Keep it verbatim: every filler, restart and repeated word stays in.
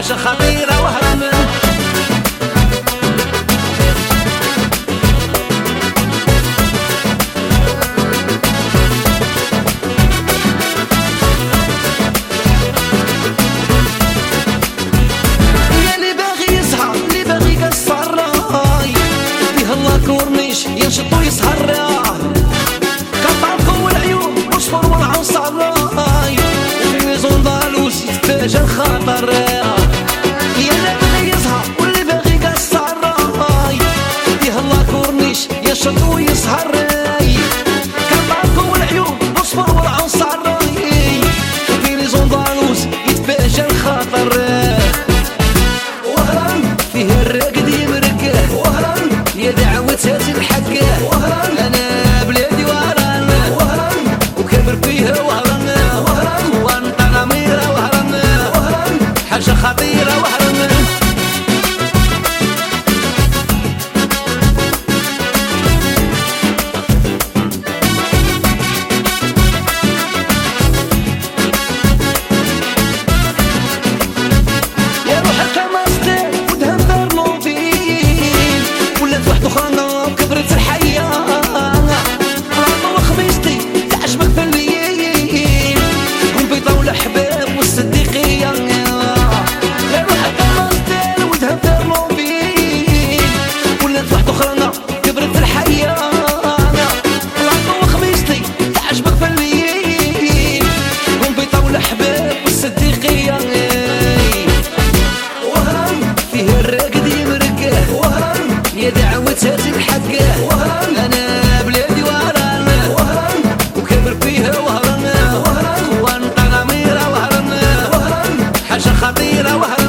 حاجة خطيرة وهرم. ينشط ويسهر كطرق والعيون وصفر والعنصر وفي ميزون دالوس يتفاجأ الخطر. يا اللي باغي يسهر واللي باغي يقصر يهلا كورنيش ينشط ويسهر كطرق والعيون وصفر والعنصر وفي ميزون دالوس يتفاجأ الخطر. وهران فيه الراقد يمرقه وهران يا دعوة هاتي الحقه وهران انا بلادي وهران وهران وكبر فيها وهران وهران وانت غميرة وهران وهران حاجة خطيرة وهران. يا روحك كما ستيل ودهم برنوبيل ولات واحد اخرى كبرت الحياة رابط وخميستي تعجبك في الليل والبيضة والحباب والصديقية. يا روحك كما ستيل ودهم برنوبيل ولات واحد اخرى كبرت الحياة رابط وخميستي تعجبك في الليل والبيضة والحباب والصديقية. وهران فيه الراقد يمرقه وهران يا دعوة هاتي الحقه وهران انا بلادي وهران وهران وكبر فيها وهران وهران وانت غميرة وهران وهران حاجة خطيرة وهران.